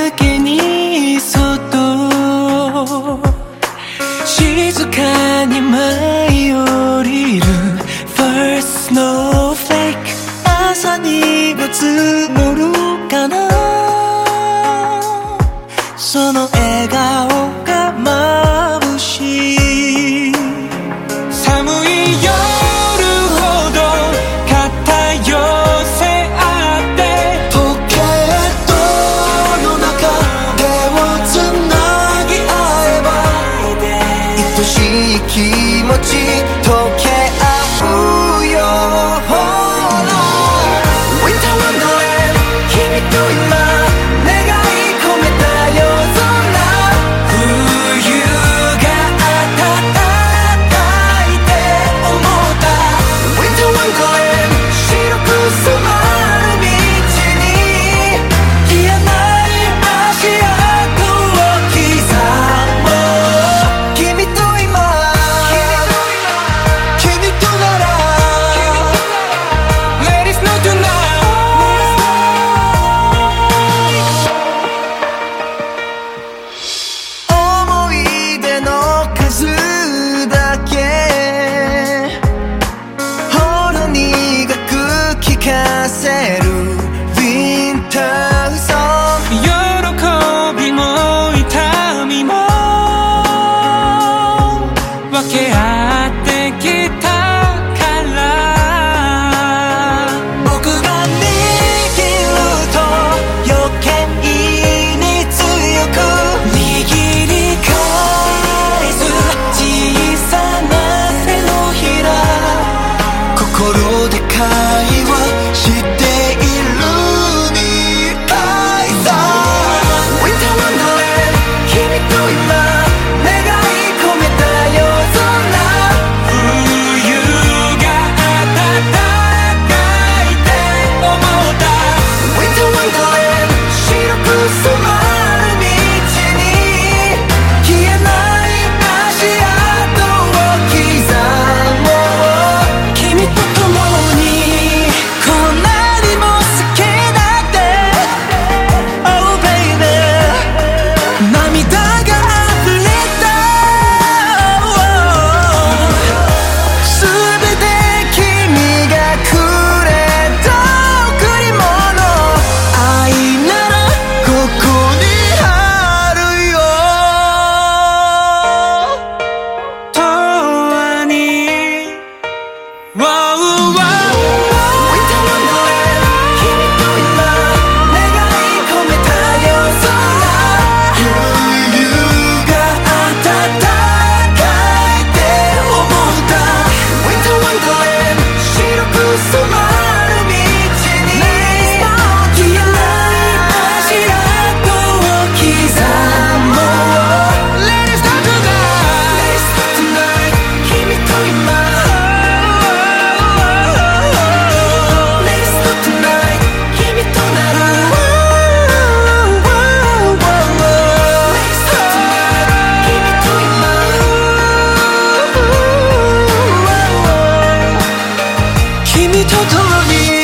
けにそっと静かに舞い降りる First snowflake 朝にが積もるかなその笑顔が眩しい寒い夜ほど肩寄せ合ってポケットの中手をつなぎ合えば愛しい気持ち溶け合うよほら Winter Wonderland 君と今分け合ってきたから僕が握ると余計に強く握り返す小さな手のひら心で会話しているみたいさ Winter Wonderland 君と今君と共に